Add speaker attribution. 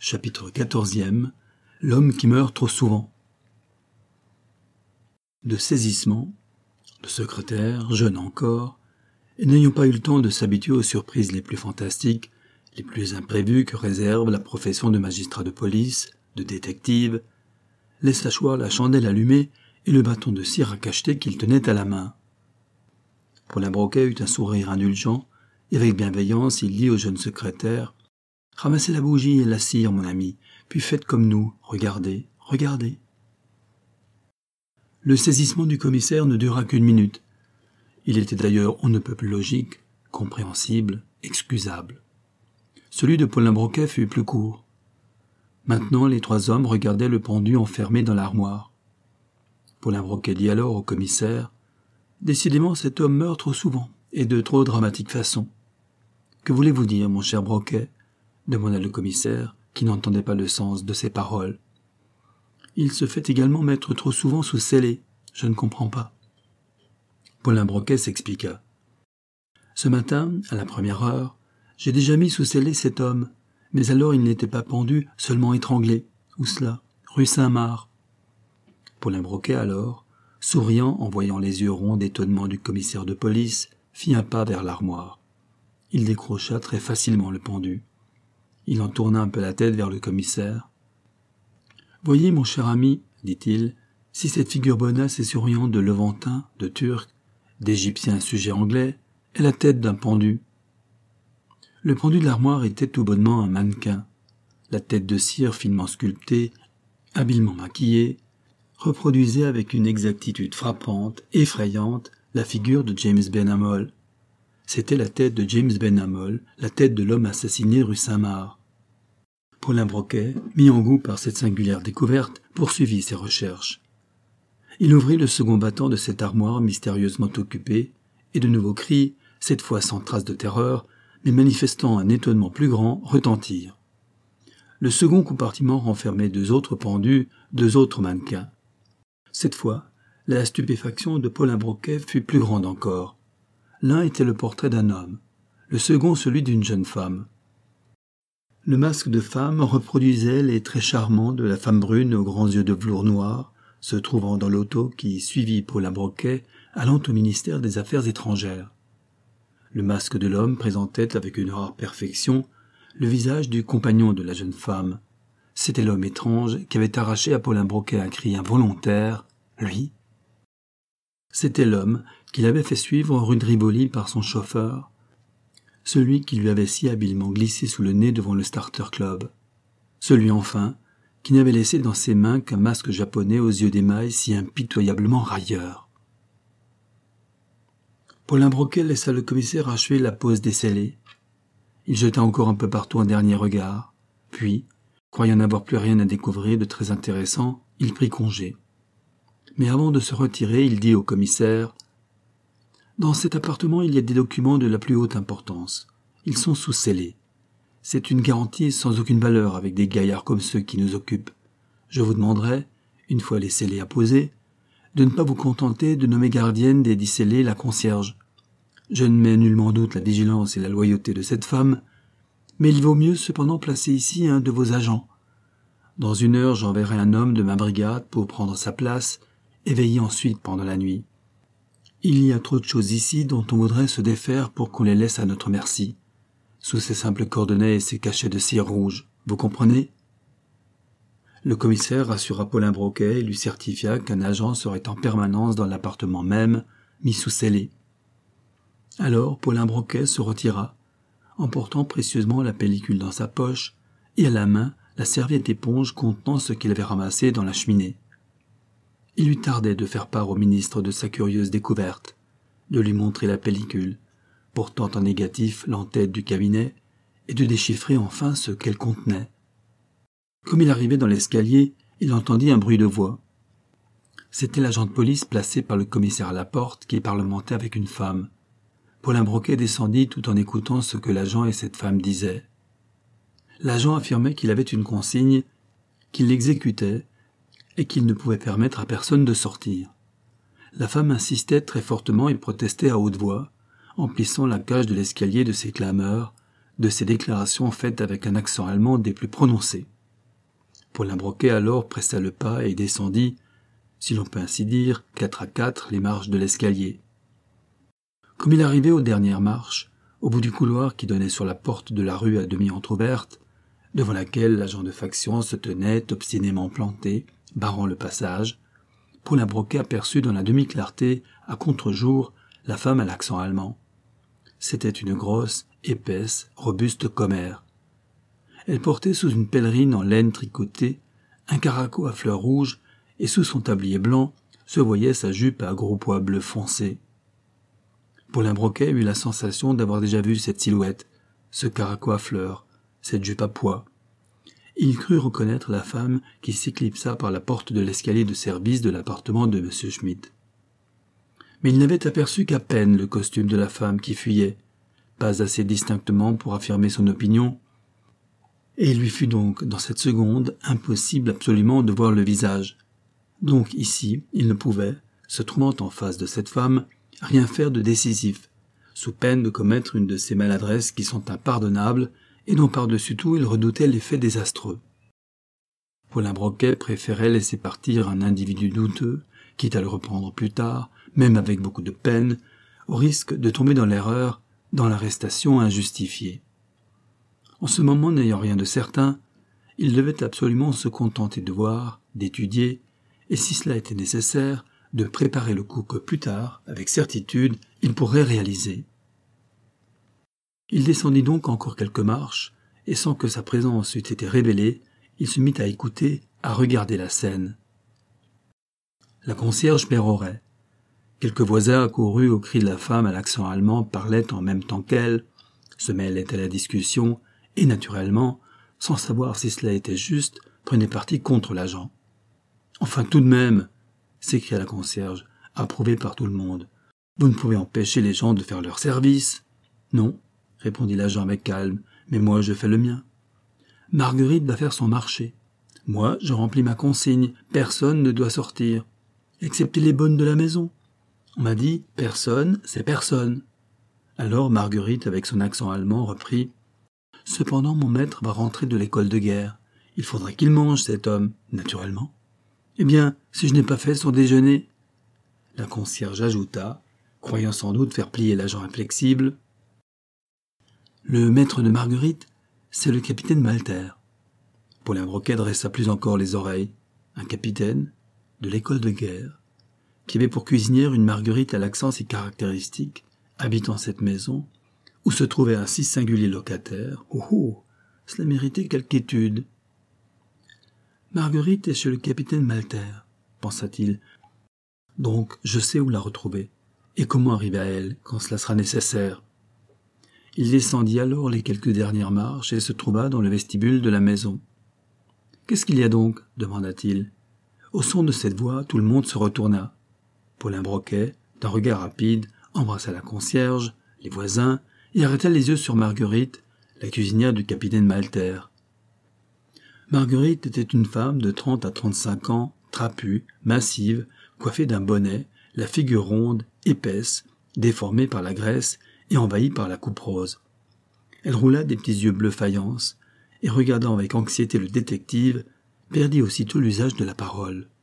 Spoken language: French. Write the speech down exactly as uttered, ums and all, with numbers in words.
Speaker 1: Chapitre quatorzième. L'homme qui meurt trop souvent. De saisissement, le secrétaire, jeune encore, et n'ayant pas eu le temps de s'habituer aux surprises les plus fantastiques, les plus imprévues que réserve la profession de magistrat de police, de détective, laissa choir la chandelle allumée et le bâton de cire à cacheter qu'il tenait à la main. Paulin Broquet eut un sourire indulgent, et avec bienveillance il dit au jeune secrétaire « Ramassez la bougie et la cire, mon ami, puis faites comme nous, regardez, regardez. » Le saisissement du commissaire ne dura qu'une minute. Il était d'ailleurs on ne peut plus logique, compréhensible, excusable. Celui de Paulin Broquet fut plus court. Maintenant, les trois hommes regardaient le pendu enfermé dans l'armoire. Paulin Broquet dit alors au commissaire « Décidément, cet homme meurt trop souvent, et de trop dramatique façon. »« Que voulez-vous dire, mon cher Broquet ?» demanda le commissaire, qui n'entendait pas le sens de ces paroles. « Il se fait également mettre trop souvent sous scellé. Je ne comprends pas. » Paulin Broquet s'expliqua. « Ce matin, à la première heure, j'ai déjà mis sous scellé cet homme, mais alors il n'était pas pendu, seulement étranglé. Où cela? Rue Saint-Marc. » Paulin Broquet alors, souriant en voyant les yeux ronds d'étonnement du commissaire de police, fit un pas vers l'armoire. Il décrocha très facilement le pendu. Il en tourna un peu la tête vers le commissaire. « Voyez, mon cher ami, dit-il, si cette figure bonasse et souriante de Levantin, de Turc, d'Égyptien sujet anglais, est la tête d'un pendu. » Le pendu de l'armoire était tout bonnement un mannequin. La tête de cire finement sculptée, habilement maquillée, reproduisait avec une exactitude frappante, effrayante, la figure de James Benhamol. C'était la tête de James Benhamol, la tête de l'homme assassiné rue Saint-Marc. Paulin Broquet, mis en goût par cette singulière découverte, poursuivit ses recherches. Il ouvrit le second battant de cette armoire mystérieusement occupée, et de nouveaux cris, cette fois sans trace de terreur, mais manifestant un étonnement plus grand, retentirent. Le second compartiment renfermait deux autres pendus, deux autres mannequins. Cette fois, la stupéfaction de Paulin Broquet fut plus grande encore. L'un était le portrait d'un homme, le second celui d'une jeune femme. Le masque de femme reproduisait les traits charmants de la femme brune aux grands yeux de velours noir, se trouvant dans l'auto qui suivit Paulin Broquet allant au ministère des Affaires étrangères. Le masque de l'homme présentait avec une rare perfection le visage du compagnon de la jeune femme. C'était l'homme étrange qui avait arraché à Paulin Broquet un cri involontaire, lui. C'était l'homme qu'il avait fait suivre rue de Rivoli par son chauffeur, celui qui lui avait si habilement glissé sous le nez devant le Starter Club, celui enfin qui n'avait laissé dans ses mains qu'un masque japonais aux yeux d'émail si impitoyablement railleur. Paulin Broquet laissa le commissaire achever la pose des scellés. Il jeta encore un peu partout un dernier regard, puis, croyant n'avoir plus rien à découvrir de très intéressant, il prit congé. Mais avant de se retirer, il dit au commissaire « Dans cet appartement, il y a des documents de la plus haute importance. Ils sont sous scellés. C'est une garantie sans aucune valeur avec des gaillards comme ceux qui nous occupent. Je vous demanderai, une fois les scellés apposés, de ne pas vous contenter de nommer gardienne des dix scellés la concierge. Je ne mets nullement en doute la vigilance et la loyauté de cette femme, mais il vaut mieux cependant placer ici un de vos agents. Dans une heure, j'enverrai un homme de ma brigade pour prendre sa place et veiller ensuite pendant la nuit. Il y a trop de choses ici dont on voudrait se défaire pour qu'on les laisse à notre merci, sous ces simples cordonnets et ces cachets de cire rouge. Vous comprenez ? » Le commissaire rassura Paulin Broquet et lui certifia qu'un agent serait en permanence dans l'appartement même, mis sous scellé. Alors Paulin Broquet se retira, emportant précieusement la pellicule dans sa poche et à la main la serviette éponge contenant ce qu'il avait ramassé dans la cheminée. Il lui tardait de faire part au ministre de sa curieuse découverte, de lui montrer la pellicule, portant en négatif l'entête du cabinet, et de déchiffrer enfin ce qu'elle contenait. Comme il arrivait dans l'escalier, il entendit un bruit de voix. C'était l'agent de police placé par le commissaire à la porte qui parlementait avec une femme. Paulin Broquet descendit tout en écoutant ce que l'agent et cette femme disaient. L'agent affirmait qu'il avait une consigne, qu'il l'exécutait, et qu'il ne pouvait permettre à personne de sortir. La femme insistait très fortement et protestait à haute voix, emplissant la cage de l'escalier de ses clameurs, de ses déclarations faites avec un accent allemand des plus prononcés. Paulin Broquet alors pressa le pas et descendit, si l'on peut ainsi dire, quatre à quatre les marches de l'escalier. Comme il arrivait aux dernières marches, au bout du couloir qui donnait sur la porte de la rue à demi entr'ouverte, devant laquelle l'agent de faction se tenait obstinément planté, barrant le passage, Paulin Broquet aperçut dans la demi-clarté, à contre-jour, la femme à l'accent allemand. C'était une grosse, épaisse, robuste commère. Elle portait sous une pèlerine en laine tricotée un caraco à fleurs rouges et sous son tablier blanc se voyait sa jupe à gros pois bleu foncé. Paulin Broquet eut la sensation d'avoir déjà vu cette silhouette, ce caraco à fleurs, cette jupe à pois. Il crut reconnaître la femme qui s'éclipsa par la porte de l'escalier de service de l'appartement de M. Schmitt. Mais il n'avait aperçu qu'à peine le costume de la femme qui fuyait, pas assez distinctement pour affirmer son opinion, et il lui fut donc, dans cette seconde, impossible absolument de voir le visage. Donc ici, il ne pouvait, se trouvant en face de cette femme, rien faire de décisif, sous peine de commettre une de ces maladresses qui sont impardonnables et dont par-dessus tout il redoutait l'effet désastreux. Paulin Broquet préférait laisser partir un individu douteux, quitte à le reprendre plus tard, même avec beaucoup de peine, au risque de tomber dans l'erreur, dans l'arrestation injustifiée. En ce moment, n'ayant rien de certain, il devait absolument se contenter de voir, d'étudier, et si cela était nécessaire, de préparer le coup que plus tard, avec certitude, il pourrait réaliser. Il descendit donc encore quelques marches, et sans que sa présence eût été révélée, il se mit à écouter, à regarder la scène. La concierge pérorait. Quelques voisins accourus au cri de la femme à l'accent allemand parlaient en même temps qu'elle, se mêlaient à la discussion, et naturellement, sans savoir si cela était juste, prenaient parti contre l'agent. « Enfin tout de même !» s'écria la concierge, approuvée par tout le monde. « Vous ne pouvez empêcher les gens de faire leur service !»« Non !» répondit l'agent avec calme, « mais moi je fais le mien. »« Marguerite va faire son marché. Moi je remplis ma consigne, personne ne doit sortir, excepté les bonnes de la maison. On m'a dit « personne, c'est personne ». Alors Marguerite, avec son accent allemand, reprit « Cependant mon maître va rentrer de l'école de guerre. Il faudrait qu'il mange, cet homme, naturellement. Eh bien, si je n'ai pas fait son déjeuner ?» La concierge ajouta, croyant sans doute faire plier l'agent inflexible, « Le maître de Marguerite, c'est le capitaine Malter. » Paulin Broquet dressa plus encore les oreilles. Un capitaine, de l'école de guerre, qui avait pour cuisinière une Marguerite à l'accent si caractéristique, habitant cette maison, où se trouvait un si singulier locataire. Oh oh, cela méritait quelque étude. Marguerite est chez le capitaine Malter, pensa-t-il. Donc je sais où la retrouver, et comment arriver à elle quand cela sera nécessaire. Il descendit alors les quelques dernières marches et se trouva dans le vestibule de la maison. « Qu'est-ce qu'il y a donc ?» demanda-t-il. Au son de cette voix, tout le monde se retourna. Paulin Broquet, d'un regard rapide, embrassa la concierge, les voisins, et arrêta les yeux sur Marguerite, la cuisinière du capitaine Malter. Marguerite était une femme de trente à trente-cinq ans, trapue, massive, coiffée d'un bonnet, la figure ronde, épaisse, déformée par la graisse et envahie par la coupe rose. Elle roula des petits yeux bleu faïence, et regardant avec anxiété le détective, perdit aussitôt l'usage de la parole.